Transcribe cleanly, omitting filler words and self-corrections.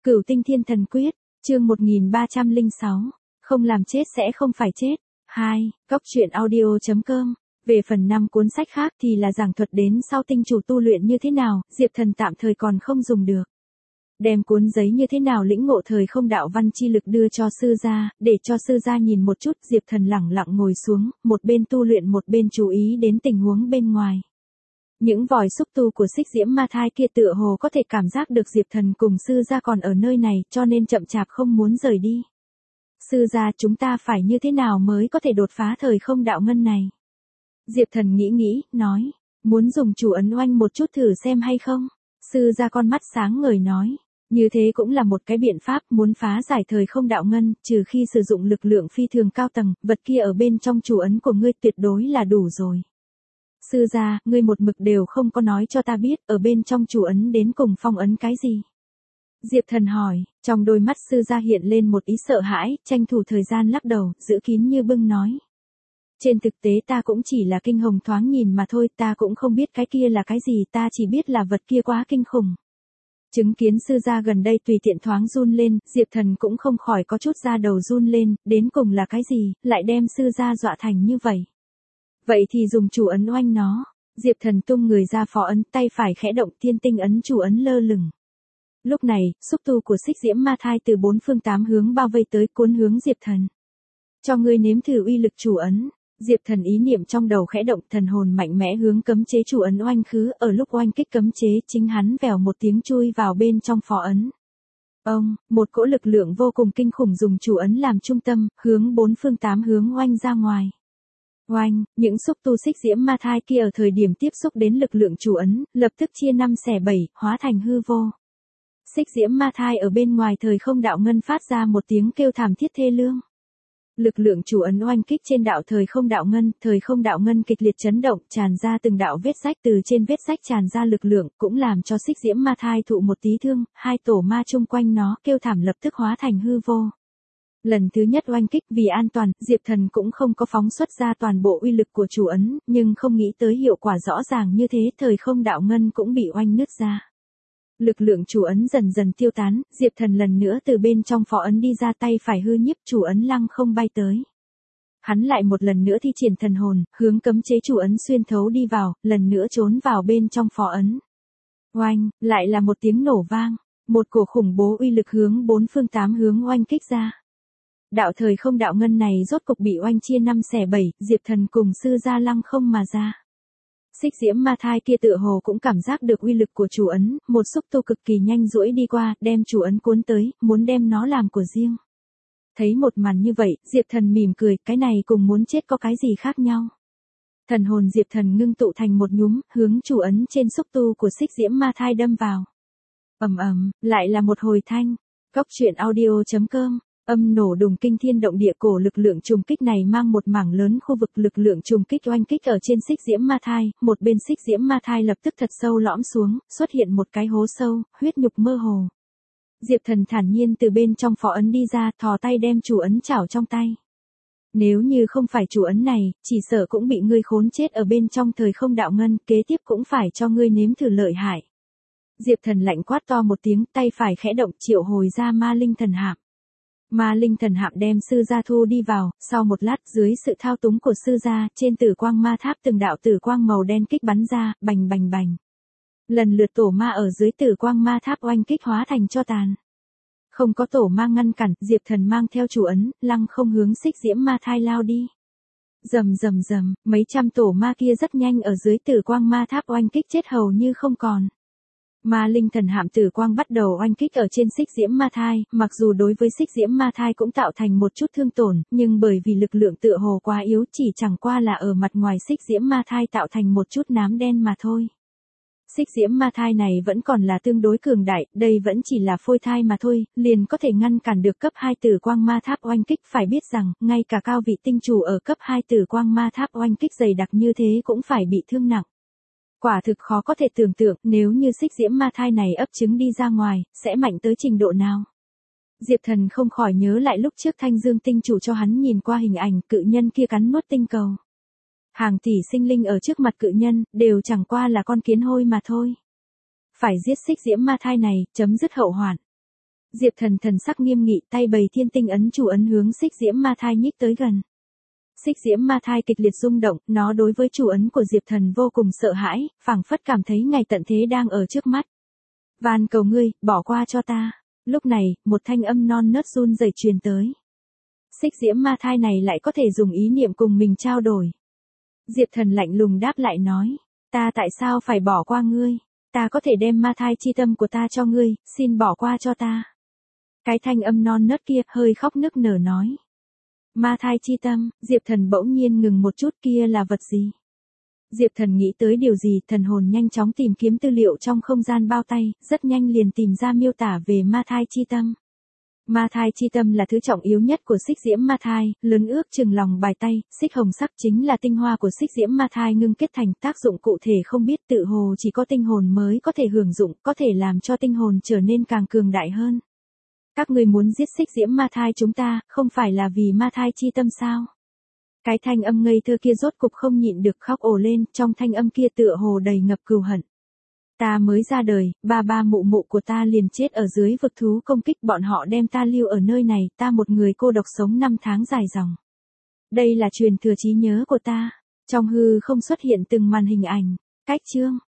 Cửu Tinh Thiên Thần Quyết, chương 1306, không làm chết sẽ không phải chết. 2. Góc truyện audio.com. Về phần 5 cuốn sách khác thì là giảng thuật đến sau tinh chủ tu luyện như thế nào, Diệp Thần tạm thời còn không dùng được. Đem cuốn giấy như thế nào lĩnh ngộ thời không đạo văn chi lực đưa cho sư gia, để cho sư gia nhìn một chút. Diệp Thần lẳng lặng ngồi xuống, một bên tu luyện một bên chú ý đến tình huống bên ngoài. Những vòi xúc tu của Xích Diễm Ma Thai kia tựa hồ có thể cảm giác được Diệp Thần cùng sư gia còn ở nơi này, cho nên chậm chạp không muốn rời đi. Sư gia, chúng ta phải như thế nào mới có thể đột phá thời không đạo ngân này? Diệp Thần nghĩ, nói, muốn dùng chủ ấn oanh một chút thử xem hay không? Sư gia con mắt sáng ngời nói, như thế cũng là một cái biện pháp. Muốn phá giải thời không đạo ngân, trừ khi sử dụng lực lượng phi thường cao tầng, vật kia ở bên trong chủ ấn của ngươi tuyệt đối là đủ rồi. Sư gia, ngươi một mực đều không có nói cho ta biết, ở bên trong chủ ấn đến cùng phong ấn cái gì? Diệp Thần hỏi, trong đôi mắt sư gia hiện lên một ý sợ hãi, tranh thủ thời gian lắc đầu, giữ kín như bưng nói. Trên thực tế ta cũng chỉ là kinh hồng thoáng nhìn mà thôi, ta cũng không biết cái kia là cái gì, ta chỉ biết là vật kia quá kinh khủng. Chứng kiến sư gia gần đây tùy tiện thoáng run lên, Diệp Thần cũng không khỏi có chút da đầu run lên, đến cùng là cái gì, lại đem sư gia dọa thành như vậy. Vậy thì dùng chủ ấn oanh nó. Diệp Thần tung người ra phó ấn, tay phải khẽ động, thiên tinh ấn chủ ấn lơ lửng. Lúc này, xúc tu của Xích Diễm Ma Thai từ 4 phương 8 hướng bao vây tới, cuốn hướng Diệp Thần. Cho ngươi nếm thử uy lực chủ ấn. Diệp Thần ý niệm trong đầu khẽ động, thần hồn mạnh mẽ hướng cấm chế chủ ấn oanh khứ, ở lúc oanh kích cấm chế, chính hắn vèo một tiếng chui vào bên trong phó ấn. Một cỗ lực lượng vô cùng kinh khủng dùng chủ ấn làm trung tâm, hướng 4 phương 8 hướng oanh ra ngoài. Oanh, những xúc tu Xích Diễm Ma Thai kia ở thời điểm tiếp xúc đến lực lượng chủ ấn, lập tức chia 5 xẻ 7, hóa thành hư vô. Xích Diễm Ma Thai ở bên ngoài thời không đạo ngân phát ra một tiếng kêu thảm thiết thê lương. Lực lượng chủ ấn oanh kích trên thời không đạo ngân kịch liệt chấn động, tràn ra từng đạo vết rách, từ trên vết rách tràn ra lực lượng, cũng làm cho Xích Diễm Ma Thai thụ một tí thương, hai tổ ma chung quanh nó kêu thảm lập tức hóa thành hư vô. Lần thứ nhất oanh kích vì an toàn, Diệp Thần cũng không có phóng xuất ra toàn bộ uy lực của chủ ấn, nhưng không nghĩ tới hiệu quả rõ ràng như thế, thời không đạo ngân cũng bị oanh nứt ra. Lực lượng chủ ấn dần dần tiêu tán, Diệp Thần lần nữa từ bên trong phó ấn đi ra, tay phải hư nhiếp, chủ ấn lăng không bay tới. Hắn lại một lần nữa thi triển thần hồn, hướng cấm chế chủ ấn xuyên thấu đi vào, lần nữa trốn vào bên trong phó ấn. Oanh, lại là một tiếng nổ vang, một cổ khủng bố uy lực hướng 4 phương 8 hướng oanh kích ra. Đạo thời không đạo ngân này rốt cục bị oanh chia 5 xẻ 7, Diệp Thần cùng sư gia lăng không mà ra. Xích Diễm Ma Thai kia tựa hồ cũng cảm giác được uy lực của chủ ấn, một xúc tu cực kỳ nhanh duỗi đi qua, đem chủ ấn cuốn tới, muốn đem nó làm của riêng. Thấy một màn như vậy, Diệp Thần mỉm cười, cái này cùng muốn chết có cái gì khác nhau. Thần hồn Diệp Thần ngưng tụ thành một nhúm, hướng chủ ấn trên xúc tu của Xích Diễm Ma Thai đâm vào. Lại là một hồi thanh. Góc truyện audio.com. Âm nổ đùng kinh thiên động địa, cổ lực lượng trùng kích này mang một mảng lớn khu vực lực lượng trùng kích oanh kích ở trên Xích Diễm Ma Thai, một bên Xích Diễm Ma Thai lập tức thật sâu lõm xuống, xuất hiện một cái hố sâu, huyết nhục mơ hồ. Diệp Thần thản nhiên từ bên trong phó ấn đi ra, thò tay đem chủ ấn chảo trong tay. Nếu như không phải chủ ấn này, chỉ sợ cũng bị ngươi khốn chết ở bên trong thời không đạo ngân, kế tiếp cũng phải cho ngươi nếm thử lợi hại. Diệp Thần lạnh quát to một tiếng, tay phải khẽ động, triệu hồi ra ma linh thần hạm. Ma linh thần hạm đem sư gia thu đi vào, sau một lát dưới sự thao túng của sư gia, trên tử quang ma tháp từng đạo tử quang màu đen kích bắn ra, bành bành bành. Lần lượt tổ ma ở dưới tử quang ma tháp oanh kích hóa thành tro tàn. Không có tổ ma ngăn cản, Diệp Thần mang theo chủ ấn, lăng không hướng Xích Diễm Ma Thai lao đi. Rầm rầm rầm, mấy trăm tổ ma kia rất nhanh ở dưới tử quang ma tháp oanh kích chết hầu như không còn. Ma linh thần hạm tử quang bắt đầu oanh kích ở trên Xích Diễm Ma Thai, mặc dù đối với Xích Diễm Ma Thai cũng tạo thành một chút thương tổn, nhưng bởi vì lực lượng tựa hồ quá yếu, chỉ chẳng qua là ở mặt ngoài Xích Diễm Ma Thai tạo thành một chút nám đen mà thôi. Xích Diễm Ma Thai này vẫn còn là tương đối cường đại, đây vẫn chỉ là phôi thai mà thôi, liền có thể ngăn cản được cấp 2 tử quang ma tháp oanh kích, phải biết rằng, ngay cả cao vị tinh chủ ở cấp 2 tử quang ma tháp oanh kích dày đặc như thế cũng phải bị thương nặng. Quả thực khó có thể tưởng tượng, nếu như Xích Diễm Ma Thai này ấp trứng đi ra ngoài, sẽ mạnh tới trình độ nào. Diệp Thần không khỏi nhớ lại lúc trước Thanh Dương tinh chủ cho hắn nhìn qua hình ảnh, cự nhân kia cắn nuốt tinh cầu. Hàng tỷ sinh linh ở trước mặt cự nhân, đều chẳng qua là con kiến hôi mà thôi. Phải giết Xích Diễm Ma Thai này, chấm dứt hậu hoạn. Diệp Thần thần sắc nghiêm nghị, tay bày thiên tinh ấn chủ ấn hướng xích diễm ma thai nhích tới gần. Xích diễm ma thai kịch liệt rung động, nó đối với chủ ấn của Diệp Thần vô cùng sợ hãi, phảng phất cảm thấy ngày tận thế đang ở trước mắt. Van cầu ngươi, bỏ qua cho ta. Lúc này, một thanh âm non nớt run rẩy truyền tới. Xích diễm ma thai này lại có thể dùng ý niệm cùng mình trao đổi. Diệp Thần lạnh lùng đáp lại nói, ta tại sao phải bỏ qua ngươi? Ta có thể đem ma thai chi tâm của ta cho ngươi, xin bỏ qua cho ta. Cái thanh âm non nớt kia hơi khóc nức nở nói. Ma thai chi tâm, Diệp Thần bỗng nhiên ngừng một chút, kia là vật gì? Diệp Thần nghĩ tới điều gì, thần hồn nhanh chóng tìm kiếm tư liệu trong không gian bao tay, rất nhanh liền tìm ra miêu tả về ma thai chi tâm. Ma thai chi tâm là thứ trọng yếu nhất của xích diễm ma thai, lớn ước chừng lòng bàn tay, xích hồng sắc chính là tinh hoa của xích diễm ma thai ngưng kết thành, tác dụng cụ thể không biết, tự hồ chỉ có tinh hồn mới có thể hưởng dụng, có thể làm cho tinh hồn trở nên càng cường đại hơn. Các ngươi muốn giết xích diễm ma thai chúng ta, không phải là vì ma thai chi tâm sao? Cái thanh âm ngây thơ kia rốt cục không nhịn được khóc ồ lên, trong thanh âm kia tựa hồ đầy ngập cừu hận. Ta mới ra đời, ba mụ mụ của ta liền chết ở dưới vực thú công kích, bọn họ đem ta lưu ở nơi này, ta một người cô độc sống 5 tháng dài dòng. Đây là truyền thừa trí nhớ của ta. Trong hư không xuất hiện từng màn hình ảnh. Cách chương.